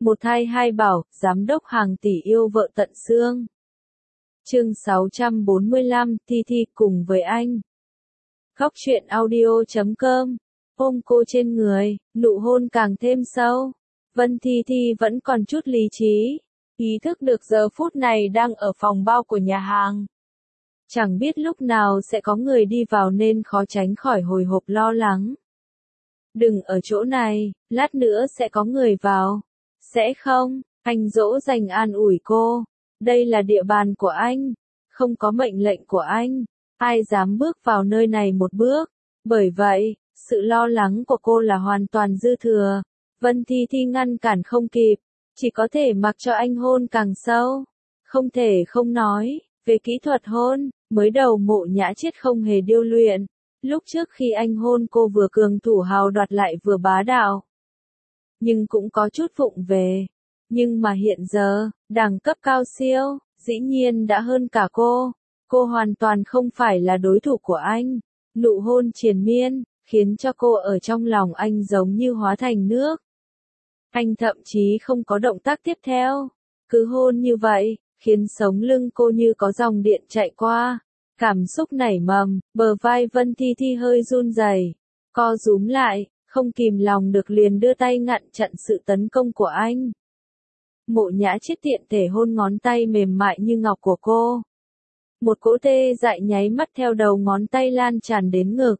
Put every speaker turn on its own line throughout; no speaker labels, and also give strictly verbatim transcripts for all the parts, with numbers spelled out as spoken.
Một thai hai bảo, giám đốc hàng tỷ yêu vợ tận xương. Chương sáu trăm bốn mươi lăm, Thi Thi cùng với anh. Góc truyện audio chấm com. Ôm cô trên người, nụ hôn càng thêm sâu. Vân Thi Thi vẫn còn chút lý trí, ý thức được giờ phút này đang ở phòng bao của nhà hàng. Chẳng biết lúc nào sẽ có người đi vào nên khó tránh khỏi hồi hộp lo lắng. Đừng ở chỗ này, lát nữa sẽ có người vào. Sẽ không, anh dỗ dành an ủi cô. Đây là địa bàn của anh, không có mệnh lệnh của anh, ai dám bước vào nơi này một bước. Bởi vậy, sự lo lắng của cô là hoàn toàn dư thừa. Vân Thi Thi ngăn cản không kịp, chỉ có thể mặc cho anh hôn càng sâu. Không thể không nói, về kỹ thuật hôn, mới đầu Mộ Nhã Chiết không hề điêu luyện. Lúc trước khi anh hôn cô vừa cường thủ hào đoạt lại vừa bá đạo. Nhưng cũng có chút vụng về. Nhưng mà hiện giờ, đẳng cấp cao siêu, dĩ nhiên đã hơn cả cô. Cô hoàn toàn không phải là đối thủ của anh. Nụ hôn triền miên, khiến cho cô ở trong lòng anh giống như hóa thành nước. Anh thậm chí không có động tác tiếp theo. Cứ hôn như vậy, khiến sống lưng cô như có dòng điện chạy qua. Cảm xúc nảy mầm, bờ vai Vân Thi Thi hơi run rẩy, co rúm lại, không kìm lòng được liền đưa tay ngăn chặn sự tấn công của anh. Mộ Nhã Chiết tiện thể hôn ngón tay mềm mại như ngọc của cô. Một cỗ tê dại nháy mắt theo đầu ngón tay lan tràn đến ngực.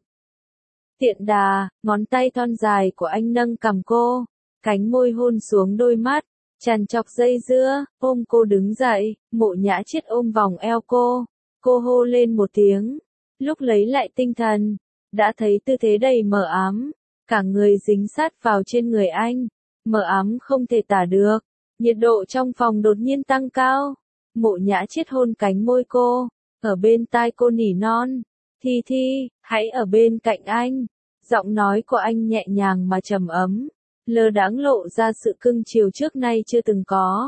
Tiện đà, ngón tay thon dài của anh nâng cằm cô, cánh môi hôn xuống đôi mắt, tràn trọc dây dưa, ôm cô đứng dậy, Mộ Nhã Chiết ôm vòng eo cô. Cô hô lên một tiếng, lúc lấy lại tinh thần, đã thấy tư thế đầy mờ ám, cả người dính sát vào trên người anh, mờ ám không thể tả được, nhiệt độ trong phòng đột nhiên tăng cao. Mộ Nhã Chiết hôn cánh môi cô, ở bên tai cô nỉ non, Thi Thi, hãy ở bên cạnh anh. Giọng nói của anh nhẹ nhàng mà trầm ấm, lơ đãng lộ ra sự cưng chiều trước nay chưa từng có.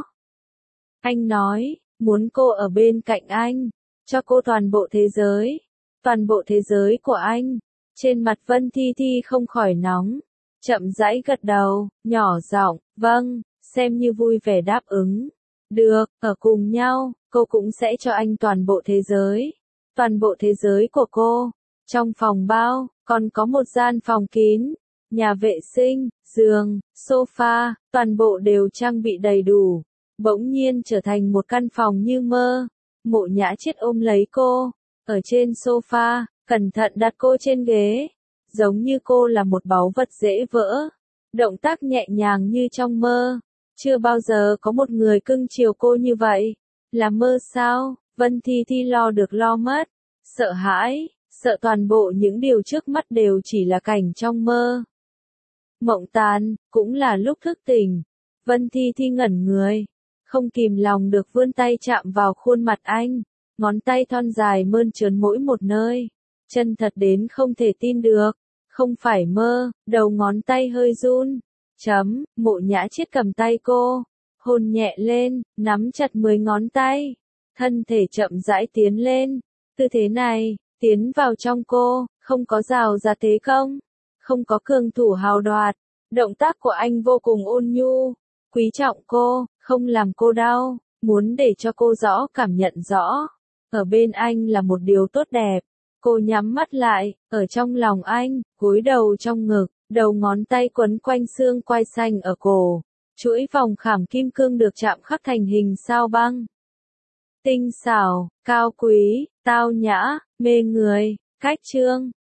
Anh nói, muốn cô ở bên cạnh anh. Cho cô toàn bộ thế giới, toàn bộ thế giới của anh. Trên mặt Vân Thi Thi không khỏi nóng, chậm rãi gật đầu, nhỏ giọng, vâng, xem như vui vẻ đáp ứng. Được, ở cùng nhau, cô cũng sẽ cho anh toàn bộ thế giới, toàn bộ thế giới của cô. Trong phòng bao, còn có một gian phòng kín, nhà vệ sinh, giường, sofa, toàn bộ đều trang bị đầy đủ. Bỗng nhiên trở thành một căn phòng như mơ. Mộ Nhã Chiết ôm lấy cô, ở trên sofa, cẩn thận đặt cô trên ghế, giống như cô là một báu vật dễ vỡ. Động tác nhẹ nhàng như trong mơ, chưa bao giờ có một người cưng chiều cô như vậy. Là mơ sao? Vân Thi Thi lo được lo mất, sợ hãi, sợ toàn bộ những điều trước mắt đều chỉ là cảnh trong mơ. Mộng tàn, cũng là lúc thức tỉnh. Vân Thi Thi ngẩn người, không kìm lòng được vươn tay chạm vào khuôn mặt anh, ngón tay thon dài mơn trớn mỗi một nơi, chân thật đến không thể tin được, không phải mơ, đầu ngón tay hơi run. Chấm, Mộ Nhã Chiết cầm tay cô, hôn nhẹ lên, nắm chặt mười ngón tay, thân thể chậm rãi tiến lên, tư thế này, tiến vào trong cô, không có rào rạt thế không, không có cường thủ hào đoạt, động tác của anh vô cùng ôn nhu. Quý trọng cô, không làm cô đau, muốn để cho cô rõ cảm nhận rõ. Ở bên anh là một điều tốt đẹp. Cô nhắm mắt lại, ở trong lòng anh, gối đầu trong ngực, đầu ngón tay quấn quanh xương quai xanh ở cổ. Chuỗi vòng khảm kim cương được chạm khắc thành hình sao băng. Tinh xảo, cao quý, tao nhã, mê người, cách chương.